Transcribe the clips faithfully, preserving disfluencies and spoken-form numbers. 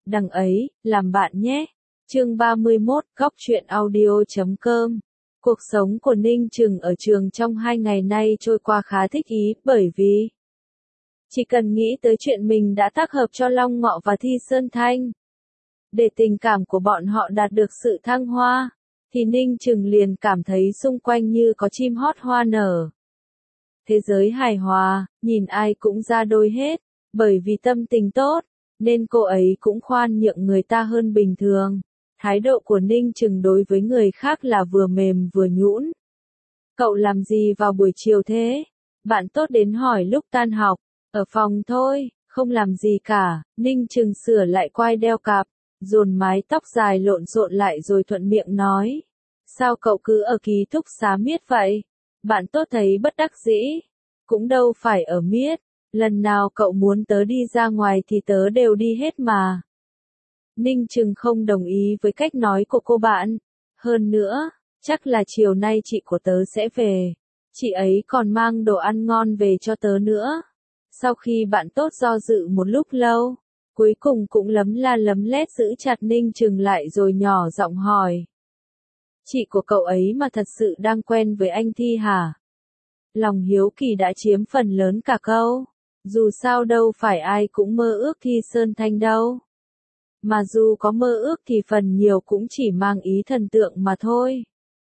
đằng ấy, làm bạn nhé. Chương ba mươi mốt, góc truyện audio chấm com. Cuộc sống của Ninh Trừng ở trường trong hai ngày nay trôi qua khá thích ý, bởi vì chỉ cần nghĩ tới chuyện mình đã tác hợp cho Long Ngọ và Thi Sơn Thanh, để tình cảm của bọn họ đạt được sự thăng hoa, thì Ninh Trừng liền cảm thấy xung quanh như có chim hót hoa nở. Thế giới hài hòa, nhìn ai cũng ra đôi hết, bởi vì tâm tình tốt, nên cô ấy cũng khoan nhượng người ta hơn bình thường. Thái độ của Ninh Trừng đối với người khác là vừa mềm vừa nhũn. Cậu làm gì vào buổi chiều thế? Bạn tốt đến hỏi lúc tan học. Ở phòng thôi, không làm gì cả. Ninh Trừng sửa lại quai đeo cạp, dồn mái tóc dài lộn xộn lại rồi thuận miệng nói. Sao cậu cứ ở ký túc xá miết vậy? Bạn tốt thấy bất đắc dĩ. Cũng đâu phải ở miết. Lần nào cậu muốn tớ đi ra ngoài thì tớ đều đi hết mà. Ninh Trừng không đồng ý với cách nói của cô bạn. Hơn nữa, chắc là chiều nay chị của tớ sẽ về. Chị ấy còn mang đồ ăn ngon về cho tớ nữa. Sau khi bạn tốt do dự một lúc lâu, cuối cùng cũng lấm la lấm lét giữ chặt Ninh Trừng lại rồi nhỏ giọng hỏi. Chị của cậu ấy mà thật sự đang quen với anh Thi hả? Lòng hiếu kỳ đã chiếm phần lớn cả câu. Dù sao đâu phải ai cũng mơ ước Thi Sơn Thanh đâu. Mà dù có mơ ước thì phần nhiều cũng chỉ mang ý thần tượng mà thôi.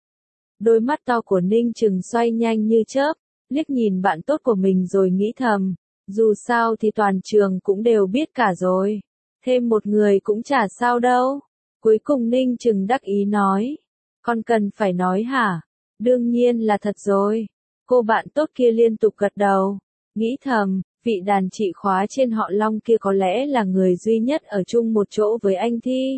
Đôi mắt to của Ninh Trừng xoay nhanh như chớp, liếc nhìn bạn tốt của mình rồi nghĩ thầm. Dù sao thì toàn trường cũng đều biết cả rồi. Thêm một người cũng chả sao đâu. Cuối cùng Ninh Trừng đắc ý nói. Con cần phải nói hả? Đương nhiên là thật rồi. Cô bạn tốt kia liên tục gật đầu. Nghĩ thầm, vị đàn chị khóa trên họ Long kia có lẽ là người duy nhất ở chung một chỗ với anh Thi.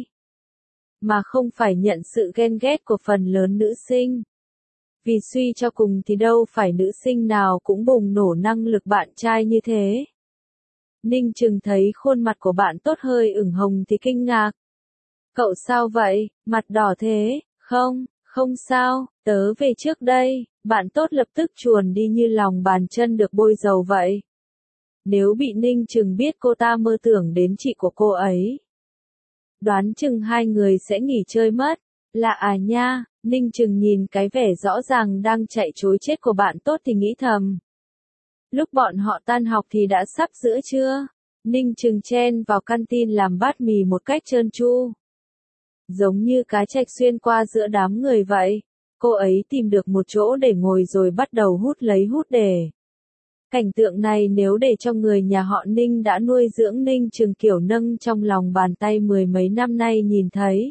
Mà không phải nhận sự ghen ghét của phần lớn nữ sinh. Vì suy cho cùng thì đâu phải nữ sinh nào cũng bùng nổ năng lực bạn trai như thế. Ninh Trừng thấy khuôn mặt của bạn tốt hơi ửng hồng thì kinh ngạc. Cậu sao vậy, mặt đỏ thế? Không, không sao, tớ về trước đây. Bạn tốt lập tức chuồn đi như lòng bàn chân được bôi dầu vậy. Nếu bị Ninh Trừng biết cô ta mơ tưởng đến chị của cô ấy, đoán chừng hai người sẽ nghỉ chơi mất. Lạ à nha. Ninh Trừng nhìn cái vẻ rõ ràng đang chạy trối chết của bạn tốt thì nghĩ thầm. Lúc bọn họ tan học thì đã sắp giữa trưa. Ninh Trừng chen vào canteen làm bát mì một cách trơn tru. Giống như cá trạch xuyên qua giữa đám người vậy. Cô ấy tìm được một chỗ để ngồi rồi bắt đầu hút lấy hút để. Cảnh tượng này nếu để cho người nhà họ Ninh đã nuôi dưỡng Ninh Trừng kiểu nâng trong lòng bàn tay mười mấy năm nay nhìn thấy.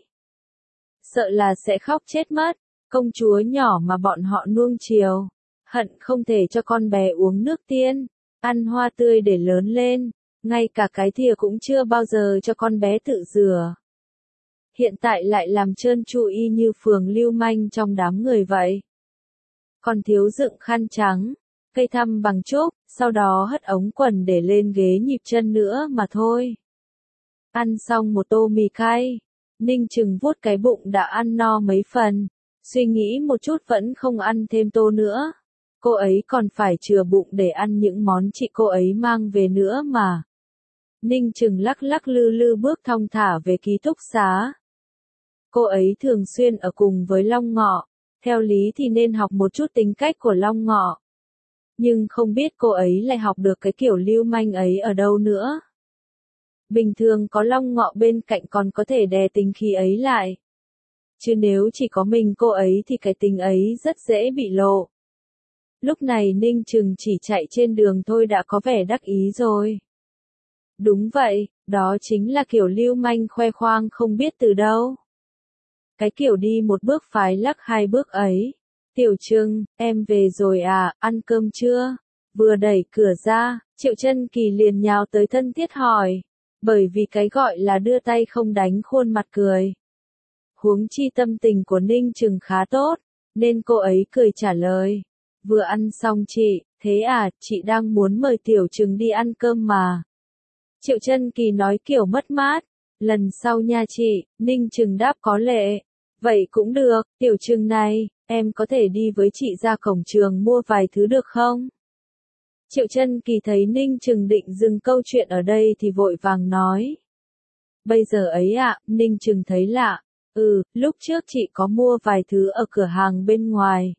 Sợ là sẽ khóc chết mất, công chúa nhỏ mà bọn họ nuông chiều, hận không thể cho con bé uống nước tiên, ăn hoa tươi để lớn lên, ngay cả cái thìa cũng chưa bao giờ cho con bé tự rửa. Hiện tại lại làm trơn tru y như phường lưu manh trong đám người vậy. Còn thiếu dựng khăn trắng, cây thăm bằng trúc, sau đó hất ống quần để lên ghế nhịp chân nữa mà thôi. Ăn xong một tô mì cay. Ninh Trừng vuốt cái bụng đã ăn no mấy phần, suy nghĩ một chút vẫn không ăn thêm tô nữa. Cô ấy còn phải chừa bụng để ăn những món chị cô ấy mang về nữa mà. Ninh Trừng lắc lắc lư lư bước thong thả về ký túc xá. Cô ấy thường xuyên ở cùng với Long Ngọ, theo lý thì nên học một chút tính cách của Long Ngọ. Nhưng không biết cô ấy lại học được cái kiểu lưu manh ấy ở đâu nữa. Bình thường có Long Ngọ bên cạnh còn có thể đè tính khí ấy lại. Chứ nếu chỉ có mình cô ấy thì cái tính ấy rất dễ bị lộ. Lúc này Ninh Trừng chỉ chạy trên đường thôi đã có vẻ đắc ý rồi. Đúng vậy, đó chính là kiểu lưu manh khoe khoang không biết từ đâu. Cái kiểu đi một bước phái lắc hai bước ấy. Tiểu Trừng, em về rồi à, ăn cơm chưa? Vừa đẩy cửa ra, Triệu Chân Kỳ liền nhào tới thân thiết hỏi. Bởi vì cái gọi là đưa tay không đánh khuôn mặt cười. Huống chi tâm tình của Ninh Trừng khá tốt, nên cô ấy cười trả lời. Vừa ăn xong chị, thế à, chị đang muốn mời Tiểu Trừng đi ăn cơm mà. Triệu Chân Kỳ nói kiểu mất mát. Lần sau nha chị, Ninh Trừng đáp có lệ. Vậy cũng được, Tiểu Trừng này, em có thể đi với chị ra cổng trường mua vài thứ được không? Triệu Chân Kỳ thấy Ninh Trừng định dừng câu chuyện ở đây thì vội vàng nói. Bây giờ ấy ạ, Ninh Trừng thấy lạ. Ừ, lúc trước chị có mua vài thứ ở cửa hàng bên ngoài.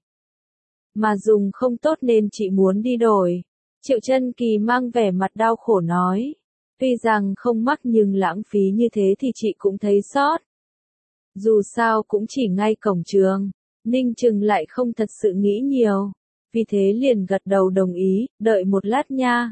Mà dùng không tốt nên chị muốn đi đổi. Triệu Chân Kỳ mang vẻ mặt đau khổ nói. Tuy rằng không mắc nhưng lãng phí như thế thì chị cũng thấy sót. Dù sao cũng chỉ ngay cổng trường. Ninh Trừng lại không thật sự nghĩ nhiều. Vì thế liền gật đầu đồng ý, đợi một lát nha.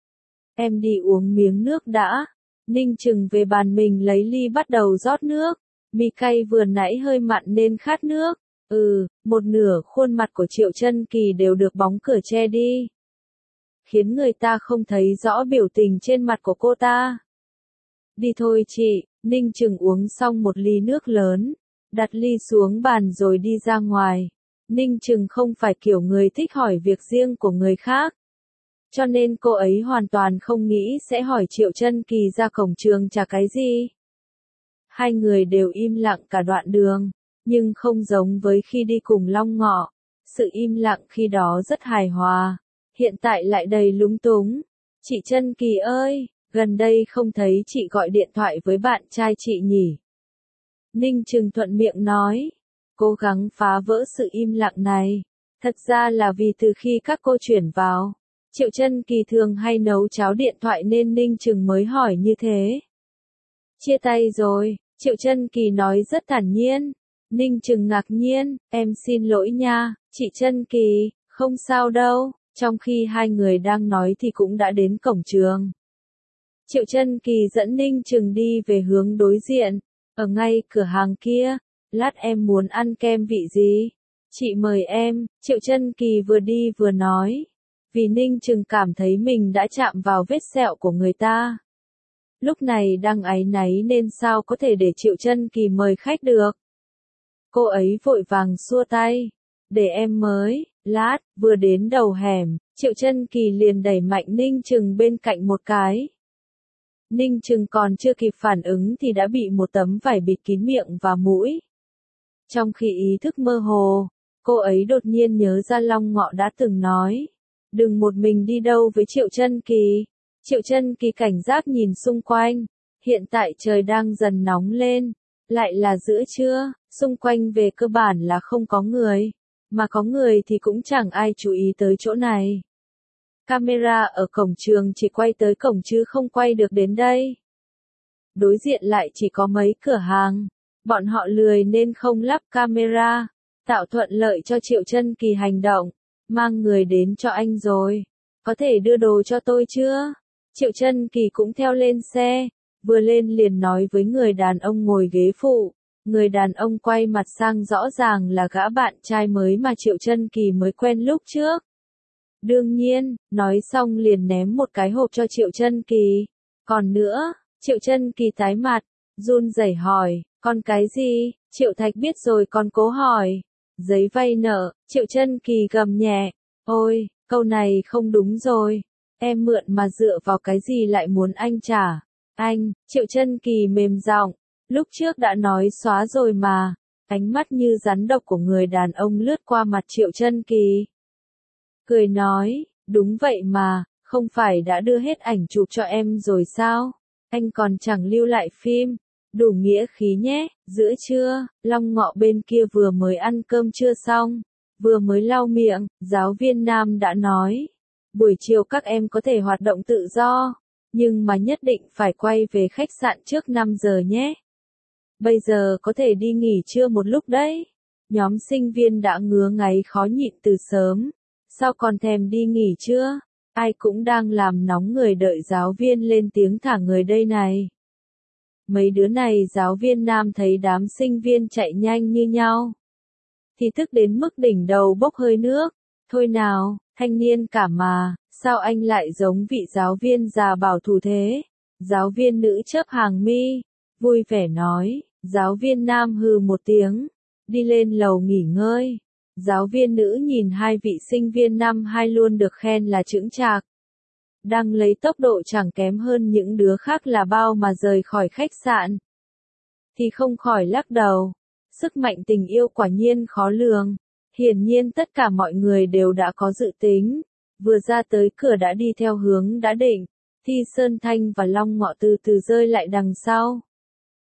Em đi uống miếng nước đã. Ninh Trừng về bàn mình lấy ly bắt đầu rót nước. Mi cay vừa nãy hơi mặn nên khát nước. Ừ, một nửa khuôn mặt của Triệu Chân Kỳ đều được bóng cửa che đi. Khiến người ta không thấy rõ biểu tình trên mặt của cô ta. Đi thôi chị, Ninh Trừng uống xong một ly nước lớn. Đặt ly xuống bàn rồi đi ra ngoài. Ninh Trừng không phải kiểu người thích hỏi việc riêng của người khác. Cho nên cô ấy hoàn toàn không nghĩ sẽ hỏi Triệu Chân Kỳ ra cổng trường trả cái gì. Hai người đều im lặng cả đoạn đường, nhưng không giống với khi đi cùng Long Ngọ. Sự im lặng khi đó rất hài hòa, hiện tại lại đầy lúng túng. Chị Chân Kỳ ơi, gần đây không thấy chị gọi điện thoại với bạn trai chị nhỉ? Ninh Trừng thuận miệng nói, cố gắng phá vỡ sự im lặng này. Thật ra là vì từ khi các cô chuyển vào, Triệu Chân Kỳ thường hay nấu cháo điện thoại nên Ninh Trừng mới hỏi như thế. Chia tay rồi, Triệu Chân Kỳ nói rất thản nhiên. Ninh Trừng ngạc nhiên, em xin lỗi nha, chị Chân Kỳ, không sao đâu. Trong khi hai người đang nói thì cũng đã đến cổng trường. Triệu Chân Kỳ dẫn Ninh Trừng đi về hướng đối diện, ở ngay cửa hàng kia. Lát em muốn ăn kem vị gì? Chị mời em, Triệu Chân Kỳ vừa đi vừa nói. Vì Ninh Trừng cảm thấy mình đã chạm vào vết sẹo của người ta. Lúc này đang áy náy nên sao có thể để Triệu Chân Kỳ mời khách được. Cô ấy vội vàng xua tay. Để em mới, lát, vừa đến đầu hẻm, Triệu Chân Kỳ liền đẩy mạnh Ninh Trừng bên cạnh một cái. Ninh Trừng còn chưa kịp phản ứng thì đã bị một tấm vải bịt kín miệng và mũi. Trong khi ý thức mơ hồ, cô ấy đột nhiên nhớ ra Long Ngọ đã từng nói. Đừng một mình đi đâu với Triệu Chân Kỳ. Triệu Chân Kỳ cảnh giác nhìn xung quanh. Hiện tại trời đang dần nóng lên. Lại là giữa trưa, xung quanh về cơ bản là không có người. Mà có người thì cũng chẳng ai chú ý tới chỗ này. Camera ở cổng trường chỉ quay tới cổng chứ không quay được đến đây. Đối diện lại chỉ có mấy cửa hàng. Bọn họ lười nên không lắp camera. Tạo thuận lợi cho Triệu Chân Kỳ hành động. Mang người đến cho anh rồi. Có thể đưa đồ cho tôi chưa? Triệu Chân Kỳ cũng theo lên xe. Vừa lên liền nói với người đàn ông ngồi ghế phụ. Người đàn ông quay mặt sang rõ ràng là gã bạn trai mới mà Triệu Chân Kỳ mới quen lúc trước. Đương nhiên, nói xong liền ném một cái hộp cho Triệu Chân Kỳ. Còn nữa, Triệu Chân Kỳ tái mặt, run rẩy hỏi, còn cái gì? Triệu Thạch biết rồi còn cố hỏi. Giấy vay nợ, Triệu Chân Kỳ gầm nhẹ. Ôi, câu này không đúng rồi. Em mượn mà dựa vào cái gì lại muốn anh trả? Anh, Triệu Chân Kỳ mềm giọng. Lúc trước đã nói xóa rồi mà. Ánh mắt như rắn độc của người đàn ông lướt qua mặt Triệu Chân Kỳ. Cười nói, đúng vậy mà, không phải đã đưa hết ảnh chụp cho em rồi sao? Anh còn chẳng lưu lại phim. Đủ nghĩa khí nhé. Giữa trưa, Long Ngọ bên kia vừa mới ăn cơm trưa xong, vừa mới lau miệng, giáo viên nam đã nói. Buổi chiều các em có thể hoạt động tự do, nhưng mà nhất định phải quay về khách sạn trước năm giờ nhé. Bây giờ có thể đi nghỉ trưa một lúc đấy. Nhóm sinh viên đã ngứa ngáy khó nhịn từ sớm. Sao còn thèm đi nghỉ trưa? Ai cũng đang làm nóng người đợi giáo viên lên tiếng thả người đây này. Mấy đứa này giáo viên nam thấy đám sinh viên chạy nhanh như nhau. Thì tức đến mức đỉnh đầu bốc hơi nước. Thôi nào, thanh niên cả mà, sao anh lại giống vị giáo viên già bảo thủ thế? Giáo viên nữ chớp hàng mi, vui vẻ nói, giáo viên nam hừ một tiếng, đi lên lầu nghỉ ngơi. Giáo viên nữ nhìn hai vị sinh viên năm hai luôn được khen là chững chạc. Đang lấy tốc độ chẳng kém hơn những đứa khác là bao mà rời khỏi khách sạn. Thì không khỏi lắc đầu. Sức mạnh tình yêu quả nhiên khó lường. Hiển nhiên tất cả mọi người đều đã có dự tính. Vừa ra tới cửa đã đi theo hướng đã định. Thi Sơn Thanh và Long Ngọ từ từ rơi lại đằng sau.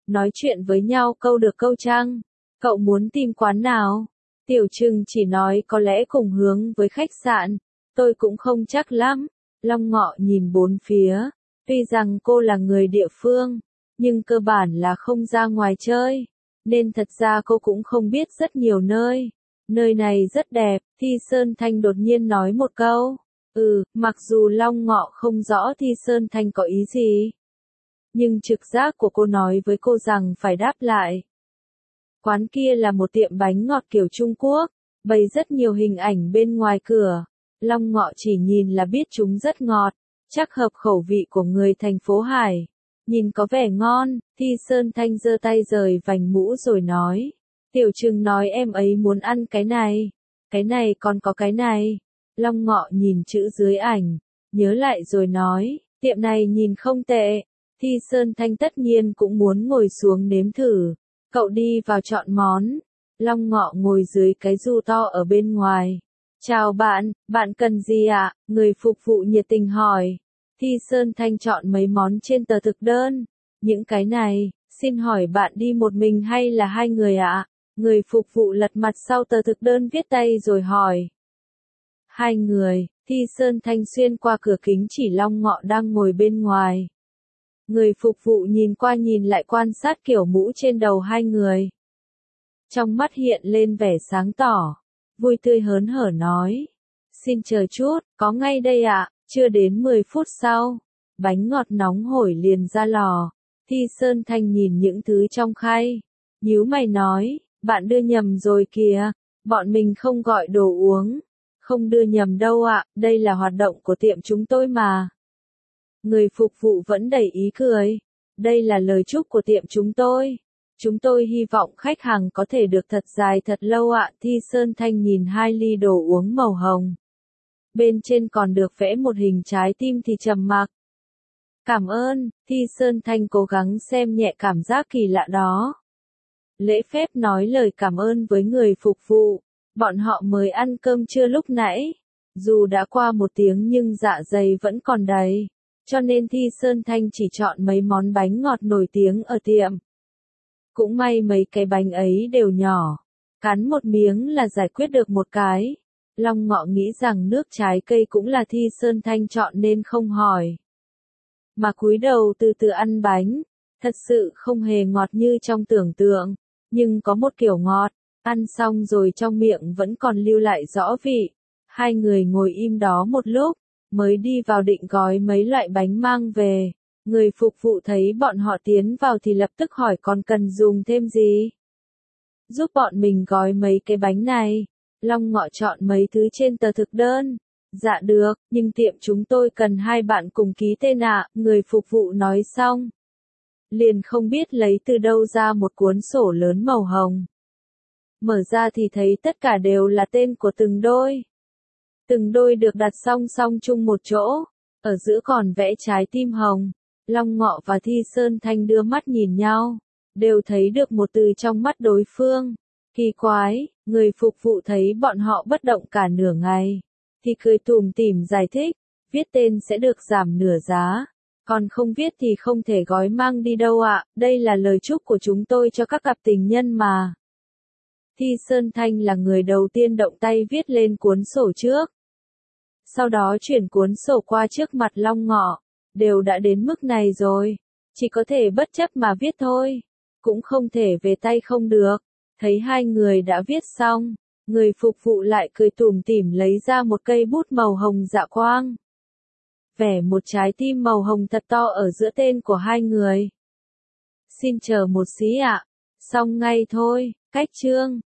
nói chuyện với nhau câu được câu trăng. Cậu muốn tìm quán nào? Tiểu Trừng chỉ nói có lẽ cùng hướng với khách sạn, tôi cũng không chắc lắm. Long Ngọ nhìn bốn phía, tuy rằng cô là người địa phương, nhưng cơ bản là không ra ngoài chơi, nên thật ra cô cũng không biết rất nhiều nơi. Nơi này rất đẹp, Thi Sơn Thanh đột nhiên nói một câu. Ừ, mặc dù Long Ngọ không rõ Thi Sơn Thanh có ý gì, nhưng trực giác của cô nói với cô rằng phải đáp lại. Quán kia là một tiệm bánh ngọt kiểu Trung Quốc, bày rất nhiều hình ảnh bên ngoài cửa. Long Ngọ chỉ nhìn là biết chúng rất ngọt, chắc hợp khẩu vị của người thành phố Hải. Nhìn có vẻ ngon, Thi Sơn Thanh giơ tay rời vành mũ rồi nói. Tiểu Trừng nói em ấy muốn ăn cái này. Cái này còn có cái này. Long Ngọ nhìn chữ dưới ảnh, nhớ lại rồi nói, tiệm này nhìn không tệ. Thi Sơn Thanh tất nhiên cũng muốn ngồi xuống nếm thử. Cậu đi vào chọn món. Long Ngọ ngồi dưới cái du to ở bên ngoài. Chào bạn, bạn cần gì ạ? Người phục vụ nhiệt tình hỏi. Thi Sơn Thanh chọn mấy món trên tờ thực đơn. Những cái này, xin hỏi bạn đi một mình hay là hai người ạ? Người phục vụ lật mặt sau tờ thực đơn viết tay rồi hỏi. Hai người, Thi Sơn Thanh xuyên qua cửa kính chỉ Long Ngọ đang ngồi bên ngoài. Người phục vụ nhìn qua nhìn lại quan sát kiểu mũ trên đầu hai người. Trong mắt hiện lên vẻ sáng tỏ, vui tươi hớn hở nói. Xin chờ chút, có ngay đây ạ, chưa đến mười phút sau. Bánh ngọt nóng hổi liền ra lò. Thi Sơn Thanh nhìn những thứ trong khay. Nhíu mày nói, bạn đưa nhầm rồi kìa, bọn mình không gọi đồ uống. Không đưa nhầm đâu ạ, đây là hoạt động của tiệm chúng tôi mà. Người phục vụ vẫn đầy ý cười. Đây là lời chúc của tiệm chúng tôi. Chúng tôi hy vọng khách hàng có thể được thật dài thật lâu ạ. Thi Sơn Thanh nhìn hai ly đồ uống màu hồng. Bên trên còn được vẽ một hình trái tim thì trầm mặc. Cảm ơn, Thi Sơn Thanh cố gắng xem nhẹ cảm giác kỳ lạ đó. Lễ phép nói lời cảm ơn với người phục vụ. Bọn họ mới ăn cơm trưa lúc nãy. Dù đã qua một tiếng nhưng dạ dày vẫn còn đầy. Cho nên Thi Sơn Thanh chỉ chọn mấy món bánh ngọt nổi tiếng ở tiệm. Cũng may mấy cái bánh ấy đều nhỏ. Cắn một miếng là giải quyết được một cái. Long Ngọ nghĩ rằng nước trái cây cũng là Thi Sơn Thanh chọn nên không hỏi. Mà cúi đầu từ từ ăn bánh. Thật sự không hề ngọt như trong tưởng tượng. Nhưng có một kiểu ngọt. Ăn xong rồi trong miệng vẫn còn lưu lại rõ vị. Hai người ngồi im đó một lúc. Mới đi vào định gói mấy loại bánh mang về. Người phục vụ thấy bọn họ tiến vào thì lập tức hỏi còn cần dùng thêm gì. Giúp bọn mình gói mấy cái bánh này. Long Ngọ chọn mấy thứ trên tờ thực đơn. Dạ được, nhưng tiệm chúng tôi cần hai bạn cùng ký tên ạ, người phục vụ nói xong. Liền không biết lấy từ đâu ra một cuốn sổ lớn màu hồng. Mở ra thì thấy tất cả đều là tên của từng đôi. Từng đôi được đặt song song chung một chỗ, ở giữa còn vẽ trái tim hồng. Long Ngọ và Thi Sơn Thanh đưa mắt nhìn nhau, đều thấy được một từ trong mắt đối phương. Kỳ quái, người phục vụ thấy bọn họ bất động cả nửa ngày, thì cười tủm tỉm giải thích, viết tên sẽ được giảm nửa giá, còn không viết thì không thể gói mang đi đâu ạ, đây là lời chúc của chúng tôi cho các cặp tình nhân mà. Thi Sơn Thanh là người đầu tiên động tay viết lên cuốn sổ trước. Sau đó chuyển cuốn sổ qua trước mặt Long Ngọ, đều đã đến mức này rồi, chỉ có thể bất chấp mà viết thôi, cũng không thể về tay không được. Thấy hai người đã viết xong, người phục vụ lại cười tủm tỉm lấy ra một cây bút màu hồng dạ quang. Vẽ một trái tim màu hồng thật to ở giữa tên của hai người. Xin chờ một xí ạ, xong ngay thôi, cách chương.